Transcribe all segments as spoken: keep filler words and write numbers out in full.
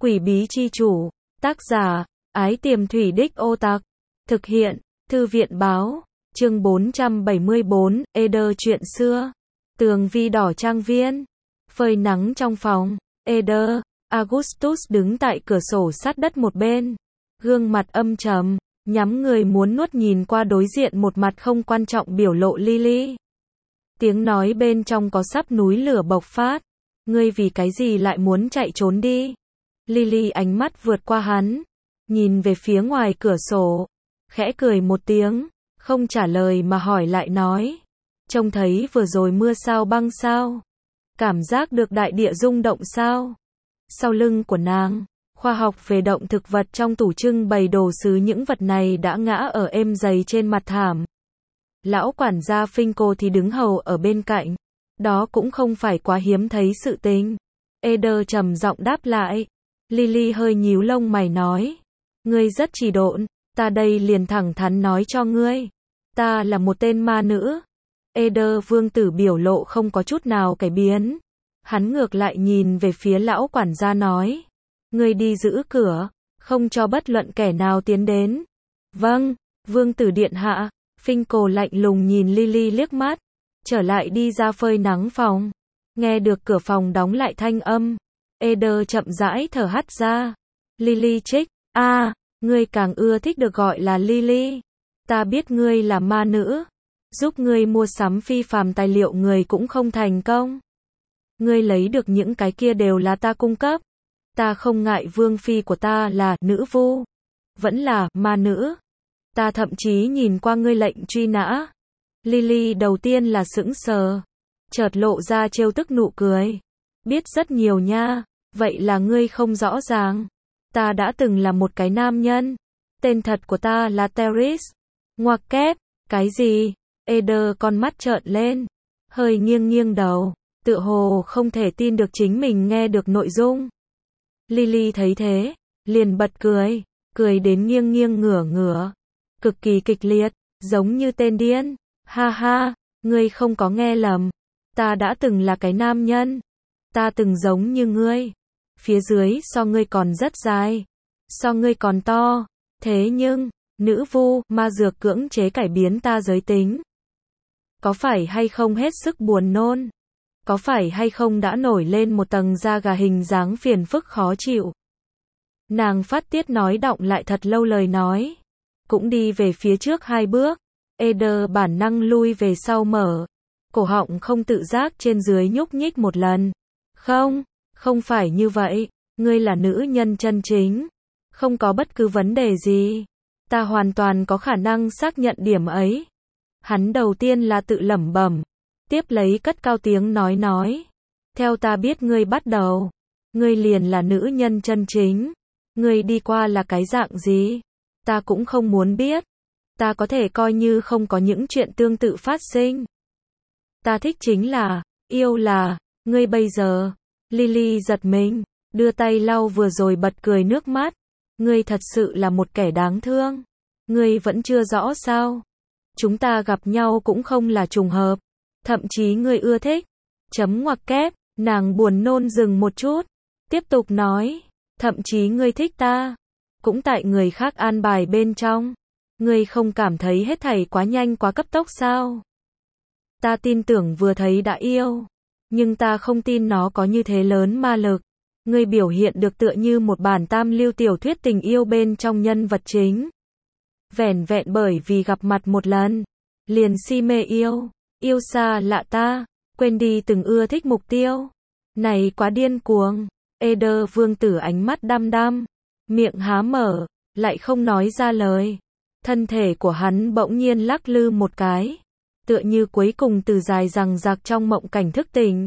Quỷ bí chi chủ, tác giả, Ái Tiềm Thủy Đích Ô Tặc, thực hiện, Thư viện báo, chương bốn trăm bảy mươi bốn, Eder chuyện xưa, tường vi đỏ trang viên, phơi nắng trong phòng, Eder, Augustus đứng tại cửa sổ sát đất một bên, gương mặt âm trầm, nhắm người muốn nuốt nhìn qua đối diện một mặt không quan trọng biểu lộ Lily. Tiếng nói bên trong có sắp núi lửa bộc phát, ngươi vì cái gì lại muốn chạy trốn đi? Lily ánh mắt vượt qua hắn, nhìn về phía ngoài cửa sổ, khẽ cười một tiếng, không trả lời mà hỏi lại nói, trông thấy vừa rồi mưa sao băng sao? Cảm giác được đại địa rung động sao? Sau lưng của nàng, khoa học về động thực vật trong tủ trưng bày đồ sứ những vật này đã ngã ở êm dày trên mặt thảm. Lão quản gia Finko thì đứng hầu ở bên cạnh, đó cũng không phải quá hiếm thấy sự tình. Eder trầm giọng đáp lại. Lily hơi nhíu lông mày nói, ngươi rất trì độn, ta đây liền thẳng thắn nói cho ngươi, ta là một tên ma nữ. Eder vương tử biểu lộ không có chút nào cải biến, hắn ngược lại nhìn về phía lão quản gia nói, ngươi đi giữ cửa, không cho bất luận kẻ nào tiến đến. Vâng, vương tử điện hạ. Finko lạnh lùng nhìn Lily liếc mắt, trở lại đi ra phơi nắng phòng. Nghe được cửa phòng đóng lại thanh âm, Eder chậm rãi thở hắt ra. Lily trích, a, à, ngươi càng ưa thích được gọi là Lily. Ta biết ngươi là ma nữ, giúp ngươi mua sắm phi phàm tài liệu người cũng không thành công. Ngươi lấy được những cái kia đều là ta cung cấp. Ta không ngại vương phi của ta là nữ vu, vẫn là ma nữ. Ta thậm chí nhìn qua ngươi lệnh truy nã. Lily đầu tiên là sững sờ, chợt lộ ra trêu tức nụ cười. Biết rất nhiều nha, vậy là ngươi không rõ ràng. Ta đã từng là một cái nam nhân. Tên thật của ta là Teris. Ngoặc kép, cái gì? Eder con mắt trợn lên, hơi nghiêng nghiêng đầu, tựa hồ không thể tin được chính mình nghe được nội dung. Lily thấy thế, liền bật cười, cười đến nghiêng nghiêng ngửa ngửa, cực kỳ kịch liệt, giống như tên điên. Ha ha, ngươi không có nghe lầm. Ta đã từng là cái nam nhân. Ta từng giống như ngươi. Phía dưới so ngươi còn rất dài. So ngươi còn to. Thế nhưng, nữ vu, ma dược cưỡng chế cải biến ta giới tính. Có phải hay không hết sức buồn nôn? Có phải hay không đã nổi lên một tầng da gà hình dáng phiền phức khó chịu? Nàng phát tiết nói đọng lại thật lâu lời nói. Cũng đi về phía trước hai bước. Eder bản năng lui về sau mở. Cổ họng không tự giác trên dưới nhúc nhích một lần. Không, không phải như vậy. Ngươi là nữ nhân chân chính. Không có bất cứ vấn đề gì. Ta hoàn toàn có khả năng xác nhận điểm ấy. Hắn đầu tiên là tự lẩm bẩm. Tiếp lấy cất cao tiếng nói nói. Theo ta biết ngươi bắt đầu. Ngươi liền là nữ nhân chân chính. Ngươi đi qua là cái dạng gì? Ta cũng không muốn biết. Ta có thể coi như không có những chuyện tương tự phát sinh. Ta thích chính là, yêu là, ngươi bây giờ. Lily giật mình, đưa tay lau vừa rồi bật cười nước mắt. Ngươi thật sự là một kẻ đáng thương. Ngươi vẫn chưa rõ sao? Chúng ta gặp nhau cũng không là trùng hợp. Thậm chí ngươi ưa thích. Chấm ngoặc kép, nàng buồn nôn dừng một chút. Tiếp tục nói, thậm chí ngươi thích ta. Cũng tại người khác an bài bên trong. Ngươi không cảm thấy hết thảy quá nhanh quá cấp tốc sao? Ta tin tưởng vừa thấy đã yêu. Nhưng ta không tin nó có như thế lớn ma lực. Ngươi biểu hiện được tựa như một bản tam lưu tiểu thuyết tình yêu bên trong nhân vật chính. Vẻn vẹn bởi vì gặp mặt một lần. Liền si mê yêu. Yêu xa lạ ta. Quên đi từng ưa thích mục tiêu. Này quá điên cuồng. Eder vương tử ánh mắt đăm đăm. Miệng há mở, lại không nói ra lời. Thân thể của hắn bỗng nhiên lắc lư một cái. Tựa như cuối cùng từ dài rằng rạc trong mộng cảnh thức tỉnh.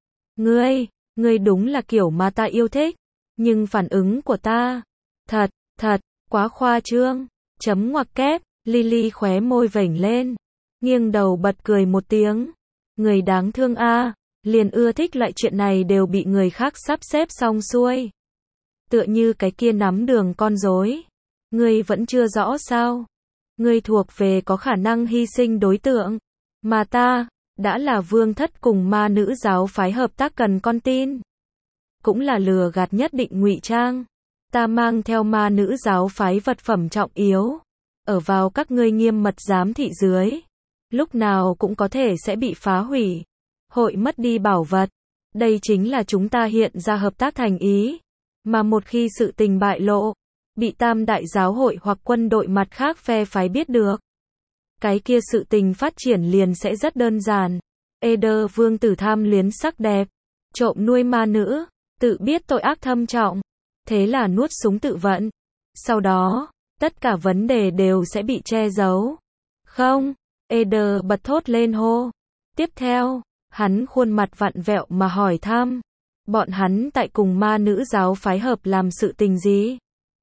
Ngươi, ngươi đúng là kiểu mà ta yêu thích. Nhưng phản ứng của ta, thật, thật, quá khoa trương. Chấm ngoặc kép, Lily khóe môi vểnh lên. Nghiêng đầu bật cười một tiếng. Người đáng thương a, liền ưa thích loại chuyện này đều bị người khác sắp xếp xong xuôi. Tựa như cái kia nắm đường con rối. Ngươi vẫn chưa rõ sao? Ngươi thuộc về có khả năng hy sinh đối tượng. Mà ta, đã là vương thất cùng ma nữ giáo phái hợp tác cần con tin. cũng là lừa gạt nhất định ngụy trang. Ta mang theo ma nữ giáo phái vật phẩm trọng yếu, ở vào các ngươi nghiêm mật giám thị dưới, lúc nào cũng có thể sẽ bị phá hủy, hội mất đi bảo vật. Đây chính là chúng ta hiện ra hợp tác thành ý, mà một khi sự tình bại lộ, bị tam đại giáo hội hoặc quân đội mặt khác phe phái biết được, cái kia sự tình phát triển liền sẽ rất đơn giản. Eder vương tử tham luyến sắc đẹp, trộm nuôi ma nữ, tự biết tội ác thâm trọng, thế là nuốt súng tự vận. Sau đó, tất cả vấn đề đều sẽ bị che giấu. Không, Eder bật thốt lên hô. Tiếp theo, hắn khuôn mặt vặn vẹo mà hỏi thăm, bọn hắn tại cùng ma nữ giáo phái hợp làm sự tình gì?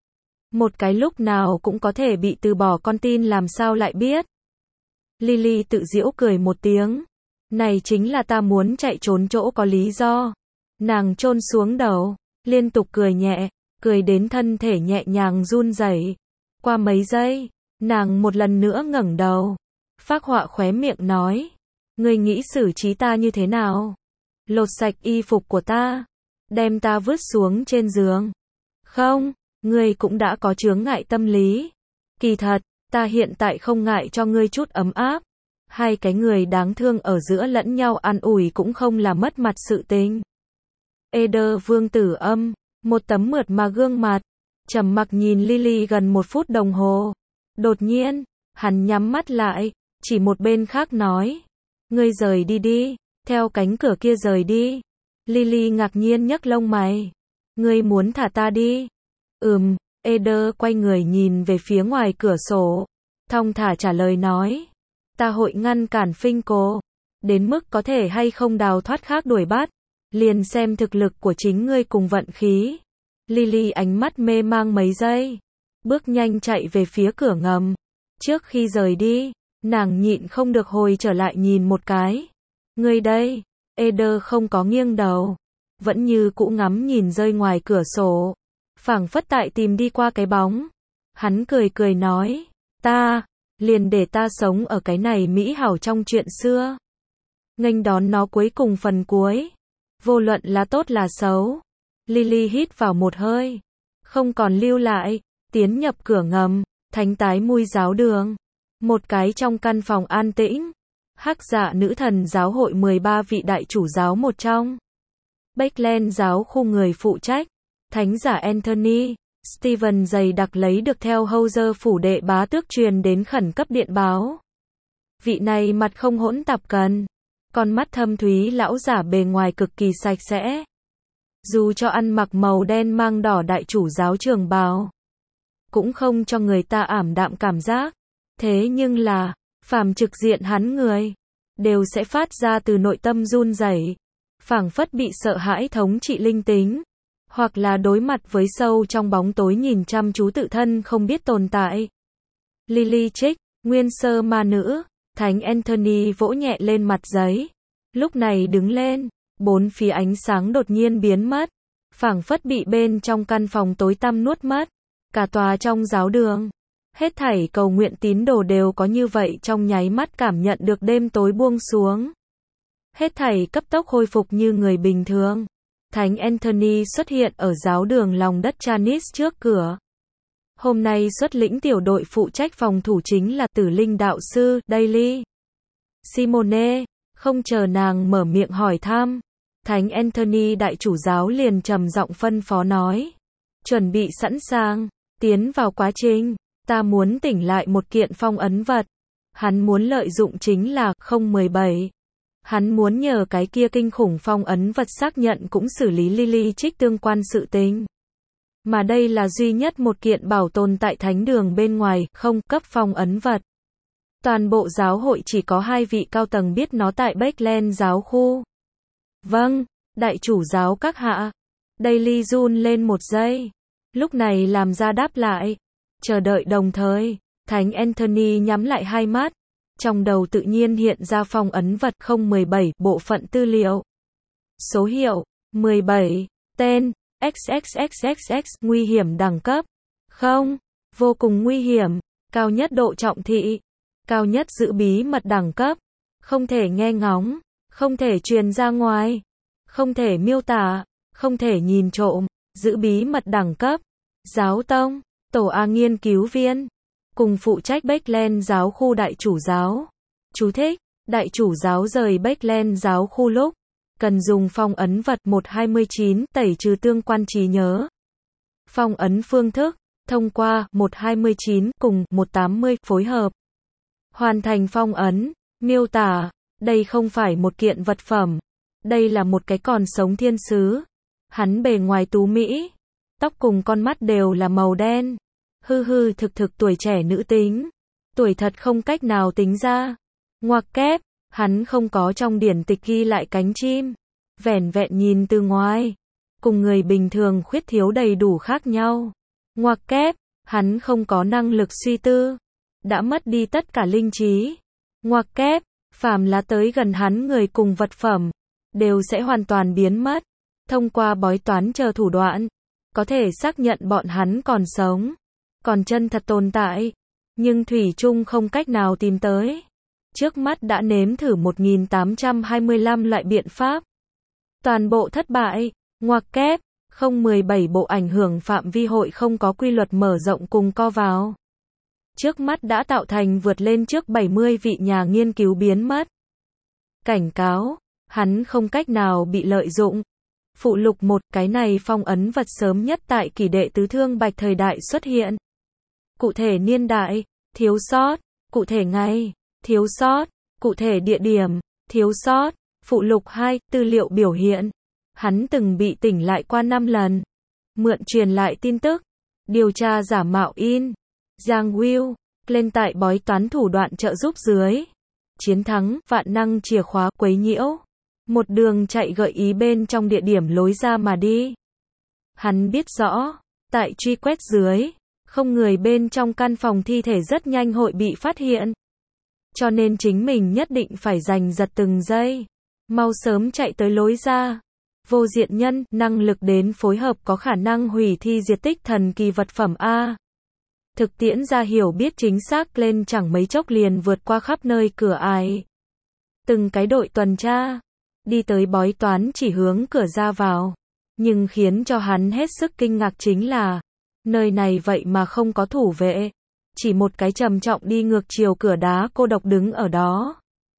Một cái lúc nào cũng có thể bị từ bỏ con tin làm sao lại biết? Lily tự giễu cười một tiếng. Này chính là ta muốn chạy trốn chỗ có lý do. Nàng chôn xuống đầu, liên tục cười nhẹ, cười đến thân thể nhẹ nhàng run rẩy. Qua mấy giây, nàng một lần nữa ngẩng đầu, phác họa khóe miệng nói, ngươi nghĩ xử trí ta như thế nào? Lột sạch y phục của ta, đem ta vứt xuống trên giường. Không, ngươi cũng đã có chướng ngại tâm lý. Kỳ thật, ta hiện tại không ngại cho ngươi chút ấm áp. Hai cái người đáng thương ở giữa lẫn nhau an ủi cũng không là mất mặt sự tình. Eder vương tử âm, một tấm mượt mà gương mặt, trầm mặc nhìn Lily gần một phút đồng hồ. Đột nhiên, hắn nhắm mắt lại, chỉ một bên khác nói, ngươi rời đi đi, theo cánh cửa kia rời đi. Lily ngạc nhiên nhấc lông mày, ngươi muốn thả ta đi? Ừm, Eder quay người nhìn về phía ngoài cửa sổ, thong thả trả lời nói, ta hội ngăn cản Finkel, đến mức có thể hay không đào thoát khác đuổi bắt, liền xem thực lực của chính ngươi cùng vận khí. Lily ánh mắt mê mang mấy giây, bước nhanh chạy về phía cửa ngầm. Trước khi rời đi, nàng nhịn không được hồi trở lại nhìn một cái. Ngươi đây, Eder không có nghiêng đầu, vẫn như cũ ngắm nhìn rơi ngoài cửa sổ, phảng phất tại tìm đi qua cái bóng. Hắn cười cười nói, ta, liền để ta sống ở cái này mỹ hảo trong chuyện xưa. Nghênh đón nó cuối cùng phần cuối. Vô luận là tốt là xấu. Lily hít vào một hơi, không còn lưu lại, tiến nhập cửa ngầm, thánh tái mui giáo đường. Một cái trong căn phòng an tĩnh, hắc dạ nữ thần giáo hội mười ba vị đại chủ giáo một trong. Backland giáo khu người phụ trách, thánh giả Anthony, Steven dày đặc lấy được theo Hauser phủ đệ bá tước truyền đến khẩn cấp điện báo. Vị này mặt không hỗn tạp cần, con mắt thâm thúy lão giả bề ngoài cực kỳ sạch sẽ. Dù cho ăn mặc màu đen mang đỏ đại chủ giáo trường bào, cũng không cho người ta ảm đạm cảm giác. Thế nhưng là, phàm trực diện hắn người, đều sẽ phát ra từ nội tâm run rẩy, phảng phất bị sợ hãi thống trị linh tính, hoặc là đối mặt với sâu trong bóng tối nhìn chăm chú tự thân không biết tồn tại. Lily Chick, nguyên sơ ma nữ, thánh Anthony vỗ nhẹ lên mặt giấy, lúc này đứng lên, bốn phía ánh sáng đột nhiên biến mất, phảng phất bị bên trong căn phòng tối tăm nuốt mất, cả tòa trong giáo đường. Hết thảy cầu nguyện tín đồ đều có như vậy trong nháy mắt cảm nhận được đêm tối buông xuống. Hết thảy cấp tốc khôi phục như người bình thường. Thánh Anthony xuất hiện ở giáo đường lòng đất Chanis trước cửa. Hôm nay xuất lĩnh tiểu đội phụ trách phòng thủ chính là tử linh đạo sư, Daily. Simone, không chờ nàng mở miệng hỏi thăm. Thánh Anthony đại chủ giáo liền trầm giọng phân phó nói. Chuẩn bị sẵn sàng, tiến vào quá trình. Ta muốn tỉnh lại một kiện phong ấn vật. Hắn muốn lợi dụng chính là không một bảy. Hắn muốn nhờ cái kia kinh khủng phong ấn vật xác nhận cũng xử lý Lily Chick tương quan sự tình. Mà đây là duy nhất một kiện bảo tồn tại thánh đường bên ngoài, không cấp phong ấn vật. Toàn bộ giáo hội chỉ có hai vị cao tầng biết nó tại Backland giáo khu. Vâng, đại chủ giáo các hạ. Daily run lên một giây. Lúc này làm ra đáp lại. Chờ đợi đồng thời, thánh Anthony nhắm lại hai mắt. Trong đầu tự nhiên hiện ra phong ấn vật không một bảy, bộ phận tư liệu. Số hiệu, mười bảy, tên, ích ích ích ích ích, nguy hiểm đẳng cấp. Không, vô cùng nguy hiểm, cao nhất độ trọng thị, cao nhất giữ bí mật đẳng cấp. Không thể nghe ngóng, không thể truyền ra ngoài, không thể miêu tả, không thể nhìn trộm, giữ bí mật đẳng cấp. Giáo tông, tổ A nghiên cứu viên, cùng phụ trách Backland giáo khu đại chủ giáo. Chú thích, đại chủ giáo rời Backland giáo khu lúc cần dùng phong ấn vật một hai chín tẩy trừ tương quan trí nhớ. Phong ấn phương thức, thông qua một hai chín cùng một tám mươi phối hợp. Hoàn thành phong ấn, miêu tả, đây không phải một kiện vật phẩm. Đây là một cái còn sống thiên sứ. Hắn bề ngoài tú mỹ, tóc cùng con mắt đều là màu đen. Hư hư thực thực tuổi trẻ nữ tính. Tuổi thật không cách nào tính ra. Ngoặc kép, hắn không có trong điển tịch ghi lại cánh chim. Vẻn vẹn nhìn từ ngoài. Cùng người bình thường khuyết thiếu đầy đủ khác nhau. Ngoặc kép, hắn không có năng lực suy tư. Đã mất đi tất cả linh trí. Ngoặc kép, phàm là tới gần hắn người cùng vật phẩm, đều sẽ hoàn toàn biến mất. Thông qua bói toán chờ thủ đoạn, có thể xác nhận bọn hắn còn sống, còn chân thật tồn tại, nhưng thủy chung không cách nào tìm tới. Trước mắt đã nếm thử một nghìn tám trăm hai mươi lăm loại biện pháp. Toàn bộ thất bại. Ngoặc kép, không mười bảy bộ ảnh hưởng phạm vi hội không có quy luật mở rộng cùng co vào. Trước mắt đã tạo thành vượt lên trước bảy mươi vị nhà nghiên cứu biến mất. Cảnh cáo, hắn không cách nào bị lợi dụng. Phụ lục một, cái này phong ấn vật sớm nhất tại kỷ đệ tứ thương bạch thời đại xuất hiện. Cụ thể niên đại, thiếu sót. Cụ thể ngày, thiếu sót. Cụ thể địa điểm, thiếu sót. Phụ lục hai, tư liệu biểu hiện. Hắn từng bị tỉnh lại qua năm lần. Mượn truyền lại tin tức. Điều tra giả mạo in. Giang Will, lên tại bói toán thủ đoạn trợ giúp dưới. Chiến thắng, vạn năng chìa khóa, quấy nhiễu. Một đường chạy gợi ý bên trong địa điểm lối ra mà đi. Hắn biết rõ, tại truy quét dưới, không người bên trong căn phòng thi thể rất nhanh hội bị phát hiện. Cho nên chính mình nhất định phải giành giật từng giây. Mau sớm chạy tới lối ra. Vô diện nhân, năng lực đến phối hợp có khả năng hủy thi diệt tích thần kỳ vật phẩm A. Thực tiễn ra hiểu biết chính xác lên chẳng mấy chốc liền vượt qua khắp nơi cửa ải. Từng cái đội tuần tra, đi tới bói toán chỉ hướng cửa ra vào. Nhưng khiến cho hắn hết sức kinh ngạc chính là, nơi này vậy mà không có thủ vệ. Chỉ một cái trầm trọng đi ngược chiều cửa đá cô độc đứng ở đó.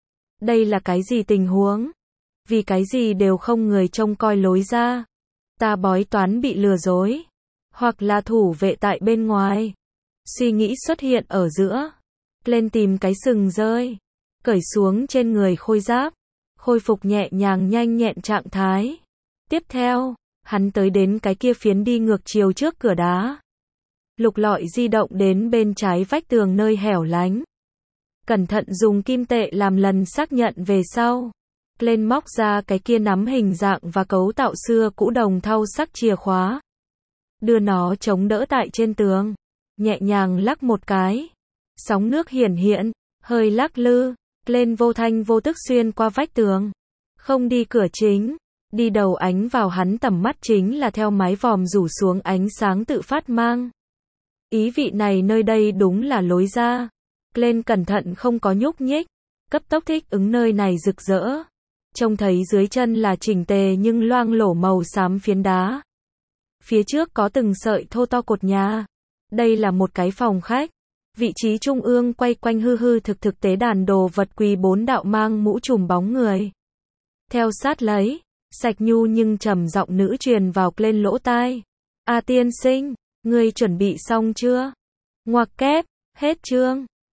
Đây là cái gì tình huống? Vì cái gì đều không người trông coi lối ra? Ta bói toán bị lừa dối. Hoặc là thủ vệ tại bên ngoài. Suy nghĩ xuất hiện ở giữa. Lên tìm cái sừng rơi. Cởi xuống trên người khôi giáp. Khôi phục nhẹ nhàng nhanh nhẹn trạng thái. Tiếp theo, hắn tới đến cái kia phiến đi ngược chiều trước cửa đá. Lục lọi di động đến bên trái vách tường nơi hẻo lánh. Cẩn thận dùng kim tệ làm lần xác nhận về sau. Lên móc ra cái kia nắm hình dạng và cấu tạo xưa cũ đồng thau sắc chìa khóa. Đưa nó chống đỡ tại trên tường. Nhẹ nhàng lắc một cái. Sóng nước hiển hiện, hơi lắc lư. Lên vô thanh vô tức xuyên qua vách tường. Không đi cửa chính. Đi đầu ánh vào hắn tầm mắt chính là theo mái vòm rủ xuống ánh sáng tự phát mang. Ý vị này nơi đây đúng là lối ra. Lên cẩn thận không có nhúc nhích. Cấp tốc thích ứng nơi này rực rỡ. Trông thấy dưới chân là chỉnh tề nhưng loang lổ màu xám phiến đá. Phía trước có từng sợi thô to cột nhà. Đây là một cái phòng khách. Vị trí trung ương quay quanh hư hư thực thực tế đàn đồ vật quỳ bốn đạo mang mũ trùm bóng người. Theo sát lấy, sạch nhu nhưng trầm giọng nữ truyền vào lên lỗ tai. A tiên sinh, ngươi chuẩn bị xong chưa? Ngoặc kép, hết chương.